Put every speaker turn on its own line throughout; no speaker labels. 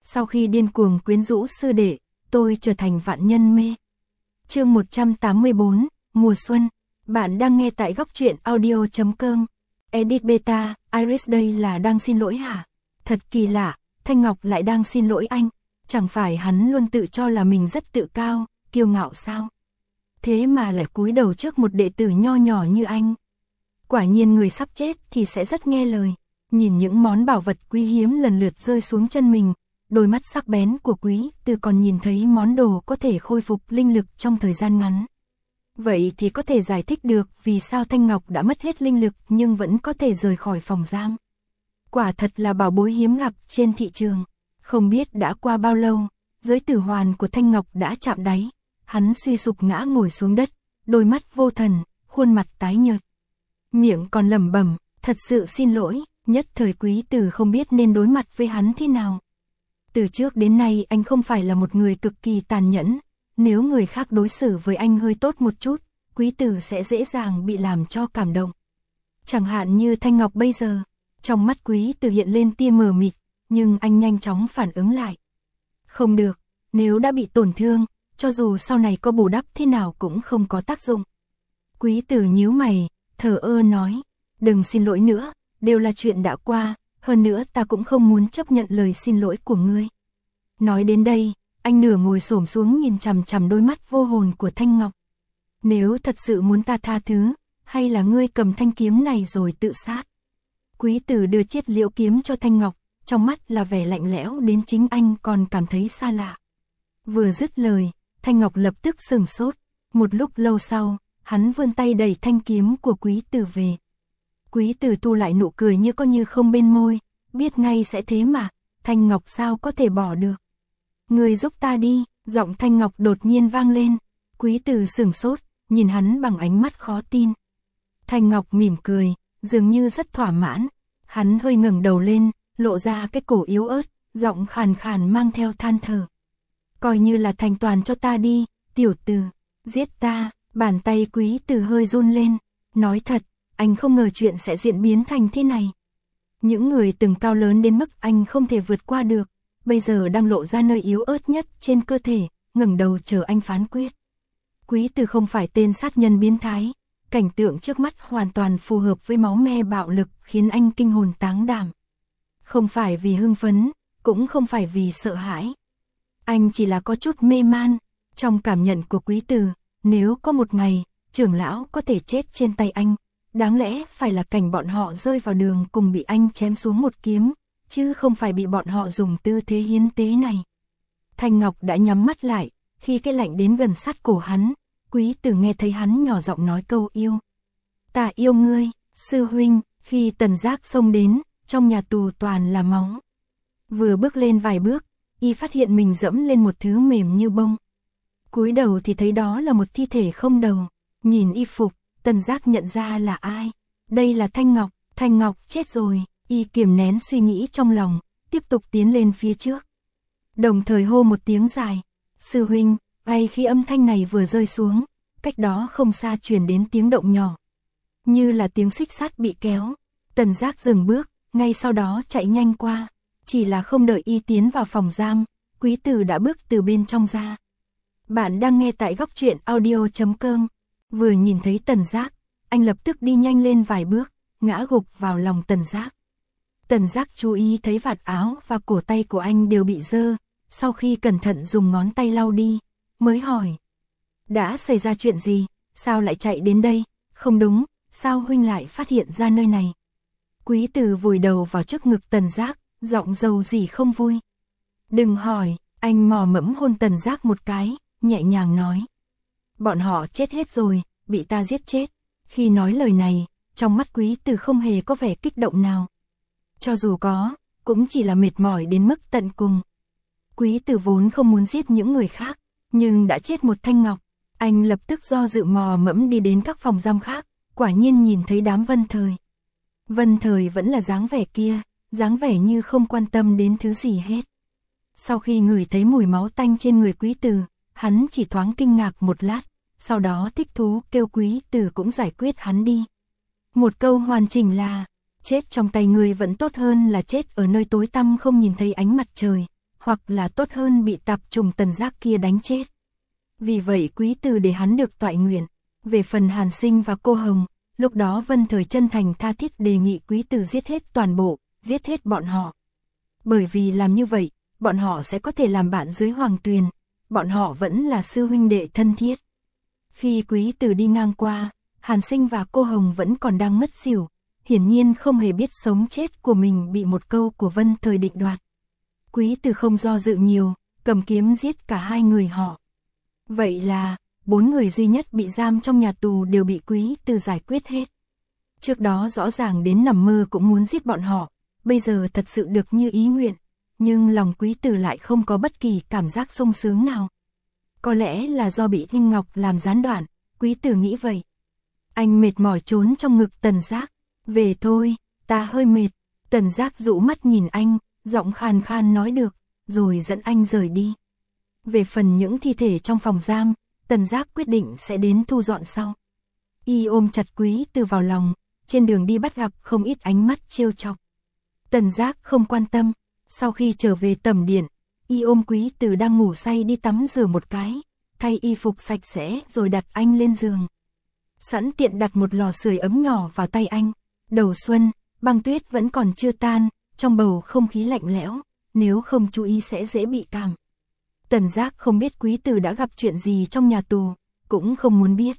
Sau khi điên cuồng quyến rũ sư đệ, tôi trở thành vạn nhân mê. Chương 184, mùa xuân. Bạn đang nghe tại góc truyện audio.com. Edit beta, Iris đây là đang xin lỗi hả? Thật kỳ lạ, Thanh Ngọc lại đang xin lỗi anh. Chẳng phải hắn luôn tự cho là mình rất tự cao, kiêu ngạo sao? Thế mà lại cúi đầu trước một đệ tử nho nhỏ như anh. Quả nhiên người sắp chết thì sẽ rất nghe lời. Nhìn những món bảo vật quý hiếm lần lượt rơi xuống chân mình, đôi mắt sắc bén của Quý Từ còn nhìn thấy món đồ có thể khôi phục linh lực trong thời gian ngắn. Vậy thì có thể giải thích được vì sao Thanh Ngọc đã mất hết linh lực nhưng vẫn có thể rời khỏi phòng giam. Quả thật là bảo bối hiếm gặp trên thị trường. Không biết đã qua bao lâu, giới tử hoàn của Thanh Ngọc đã chạm đáy. Hắn suy sụp ngã ngồi xuống đất, đôi mắt vô thần, khuôn mặt tái nhợt. Miệng còn lẩm bẩm, thật sự xin lỗi, nhất thời Quý Từ không biết nên đối mặt với hắn thế nào. Từ trước đến nay anh không phải là một người cực kỳ tàn nhẫn, nếu người khác đối xử với anh hơi tốt một chút, Quý Từ sẽ dễ dàng bị làm cho cảm động. Chẳng hạn như Thanh Ngọc bây giờ, trong mắt Quý Từ hiện lên tia mờ mịt, nhưng anh nhanh chóng phản ứng lại. Không được, nếu đã bị tổn thương, cho dù sau này có bù đắp thế nào cũng không có tác dụng. Quý Từ nhíu mày, thờ ơ nói, đừng xin lỗi nữa, đều là chuyện đã qua, hơn nữa ta cũng không muốn chấp nhận lời xin lỗi của ngươi. Nói đến đây, anh nửa ngồi xổm xuống nhìn chằm chằm đôi mắt vô hồn của Thanh Ngọc. Nếu thật sự muốn ta tha thứ, hay là ngươi cầm thanh kiếm này rồi tự sát? Quý Từ đưa chiếc liễu kiếm cho Thanh Ngọc, trong mắt là vẻ lạnh lẽo đến chính anh còn cảm thấy xa lạ. Vừa dứt lời, Thanh Ngọc lập tức sửng sốt, một lúc lâu sau, hắn vươn tay đẩy thanh kiếm của Quý Từ về. Quý Từ thu lại nụ cười như có như không bên môi, biết ngay sẽ thế mà, Thanh Ngọc sao có thể bỏ được. Người giúp ta đi, giọng Thanh Ngọc đột nhiên vang lên. Quý Từ sửng sốt, nhìn hắn bằng ánh mắt khó tin. Thanh Ngọc mỉm cười, dường như rất thỏa mãn. Hắn hơi ngẩng đầu lên, lộ ra cái cổ yếu ớt, giọng khàn khàn mang theo than thở. Coi như là thành toàn cho ta đi, tiểu tử, giết ta. Bàn tay Quý Từ hơi run lên, nói thật, anh không ngờ chuyện sẽ diễn biến thành thế này. Những người từng cao lớn đến mức anh không thể vượt qua được, bây giờ đang lộ ra nơi yếu ớt nhất trên cơ thể, ngẩng đầu chờ anh phán quyết. Quý Từ không phải tên sát nhân biến thái, cảnh tượng trước mắt hoàn toàn phù hợp với máu me bạo lực khiến anh kinh hồn táng đảm. Không phải vì hưng phấn, cũng không phải vì sợ hãi. Anh chỉ là có chút mê man, trong cảm nhận của Quý Từ, nếu có một ngày, trưởng lão có thể chết trên tay anh, đáng lẽ phải là cảnh bọn họ rơi vào đường cùng bị anh chém xuống một kiếm, chứ không phải bị bọn họ dùng tư thế hiến tế này. Thanh Ngọc đã nhắm mắt lại, khi cái lạnh đến gần sát cổ hắn, Quý Từ nghe thấy hắn nhỏ giọng nói câu yêu. Ta yêu ngươi, sư huynh. Khi Tần Giác xông đến, trong nhà tù toàn là máu. Vừa bước lên vài bước, y phát hiện mình dẫm lên một thứ mềm như bông. Cúi đầu thì thấy đó là một thi thể không đầu. Nhìn y phục, Tần Giác nhận ra là ai. Đây là Thanh Ngọc. Thanh Ngọc chết rồi. Y kiềm nén suy nghĩ trong lòng, tiếp tục tiến lên phía trước. Đồng thời hô một tiếng dài. Sư huynh. Ngay khi âm thanh này vừa rơi xuống, cách đó không xa truyền đến tiếng động nhỏ, như là tiếng xích sắt bị kéo. Tần Giác dừng bước, ngay sau đó chạy nhanh qua. Chỉ là không đợi y tiến vào phòng giam, Quý Từ đã bước từ bên trong ra. Bạn đang nghe tại góc truyện audio.com. Vừa nhìn thấy Tần Giác, anh lập tức đi nhanh lên vài bước, ngã gục vào lòng Tần Giác. Tần Giác chú ý thấy vạt áo và cổ tay của anh đều bị dơ, sau khi cẩn thận dùng ngón tay lau đi, mới hỏi. Đã xảy ra chuyện gì, sao lại chạy đến đây? Không đúng, sao huynh lại phát hiện ra nơi này? Quý Từ vùi đầu vào trước ngực Tần Giác, giọng dầu gì không vui. Đừng hỏi, anh mò mẫm hôn Tần Giác một cái, nhẹ nhàng nói. Bọn họ chết hết rồi, bị ta giết chết. Khi nói lời này, trong mắt Quý Từ không hề có vẻ kích động nào. Cho dù có, cũng chỉ là mệt mỏi đến mức tận cùng. Quý Từ vốn không muốn giết những người khác, nhưng đã chết một Thanh Ngọc. Anh lập tức do dự mò mẫm đi đến các phòng giam khác, quả nhiên nhìn thấy đám Vân Thời. Vân Thời vẫn là dáng vẻ kia, dáng vẻ như không quan tâm đến thứ gì hết. Sau khi ngửi thấy mùi máu tanh trên người Quý Từ, hắn chỉ thoáng kinh ngạc một lát, sau đó thích thú kêu Quý Từ cũng giải quyết hắn đi. Một câu hoàn chỉnh là, chết trong tay người vẫn tốt hơn là chết ở nơi tối tăm không nhìn thấy ánh mặt trời, hoặc là tốt hơn bị tạp trùng Tần Giác kia đánh chết. Vì vậy Quý Từ để hắn được toại nguyện. Về phần Hàn Sinh và cô Hồng, lúc đó Vân Thời chân thành tha thiết đề nghị Quý Từ giết hết toàn bộ, giết hết bọn họ. Bởi vì làm như vậy, bọn họ sẽ có thể làm bạn dưới hoàng tuyền, bọn họ vẫn là sư huynh đệ thân thiết. Khi Quý Từ đi ngang qua, Hàn Sinh và cô Hồng vẫn còn đang ngất xỉu, hiển nhiên không hề biết sống chết của mình bị một câu của Vân Thời định đoạt. Quý Từ không do dự nhiều, cầm kiếm giết cả hai người họ. Vậy là, 4 người duy nhất bị giam trong nhà tù đều bị Quý Từ giải quyết hết. Trước đó rõ ràng đến nằm mơ cũng muốn giết bọn họ, bây giờ thật sự được như ý nguyện, nhưng lòng Quý Từ lại không có bất kỳ cảm giác sung sướng nào. Có lẽ là do bị Ninh Ngọc làm gián đoạn, Quý Từ nghĩ vậy. Anh mệt mỏi trốn trong ngực Tần Giác. Về thôi, ta hơi mệt. Tần Giác dụ mắt nhìn anh, giọng khàn khan nói được, rồi dẫn anh rời đi. Về phần những thi thể trong phòng giam, Tần Giác quyết định sẽ đến thu dọn sau. Y ôm chặt Quý Từ vào lòng, trên đường đi bắt gặp không ít ánh mắt trêu chọc. Tần Giác không quan tâm, sau khi trở về tẩm điện, Y ôm Quý Từ đang ngủ say đi tắm rửa một cái, thay y phục sạch sẽ rồi đặt anh lên giường. Sẵn tiện đặt một lò sưởi ấm nhỏ vào tay anh. Đầu xuân, băng tuyết vẫn còn chưa tan, trong bầu không khí lạnh lẽo, nếu không chú ý sẽ dễ bị cảm. Tần Giác không biết Quý Từ đã gặp chuyện gì trong nhà tù, cũng không muốn biết.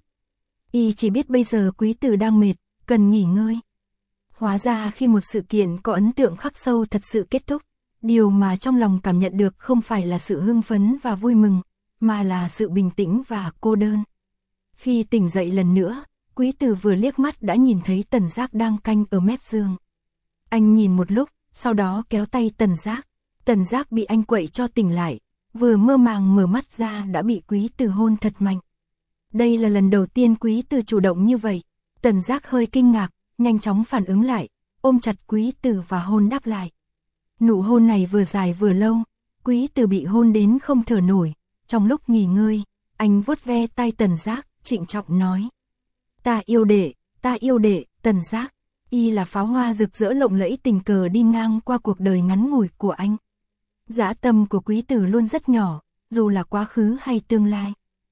Y chỉ biết bây giờ Quý Từ đang mệt, cần nghỉ ngơi. Hóa ra khi một sự kiện có ấn tượng khắc sâu thật sự kết thúc, điều mà trong lòng cảm nhận được không phải là sự hưng phấn và vui mừng, mà là sự bình tĩnh và cô đơn. Khi tỉnh dậy lần nữa, Quý Từ vừa liếc mắt đã nhìn thấy Tần Giác đang canh ở mép giường. Anh nhìn một lúc, sau đó kéo tay Tần Giác. Tần Giác bị anh quậy cho tỉnh lại, vừa mơ màng mở mắt ra đã bị Quý Từ hôn thật mạnh. Đây là lần đầu tiên Quý Từ chủ động như vậy. Tần Giác hơi kinh ngạc, nhanh chóng phản ứng lại, ôm chặt Quý Từ và hôn đáp lại. Nụ hôn này vừa dài vừa lâu, Quý Từ bị hôn đến không thở nổi. Trong lúc nghỉ ngơi, anh vuốt ve tay Tần Giác, trịnh trọng nói. Ta yêu đệ, Tần Giác. Y là pháo hoa rực rỡ lộng lẫy tình cờ đi ngang qua cuộc đời ngắn ngủi của anh. Dã tâm của Quý Từ luôn rất nhỏ, dù là quá khứ hay tương lai.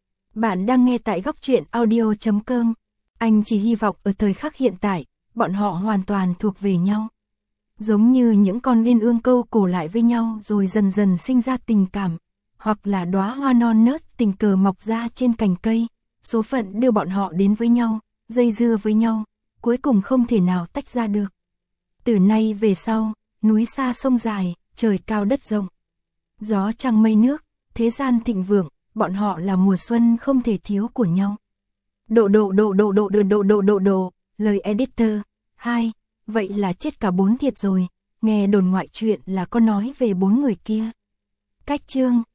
Bạn đang nghe tại góc truyện audio.com. Anh chỉ hy vọng ở thời khắc hiện tại, bọn họ hoàn toàn thuộc về nhau. Giống như những con uyên ương câu cổ lại với nhau rồi dần dần sinh ra tình cảm, hoặc là đóa hoa non nớt tình cờ mọc ra trên cành cây, số phận đưa bọn họ đến với nhau, dây dưa với nhau, cuối cùng không thể nào tách ra được. Từ nay về sau, núi xa sông dài, trời cao đất rộng, gió trăng mây nước, thế gian thịnh vượng, bọn họ là mùa xuân không thể thiếu của nhau. Lời editor. 2. Vậy là chết cả 4 thiệt rồi, nghe đồn ngoại truyện là có nói về 4 người kia. Cách chương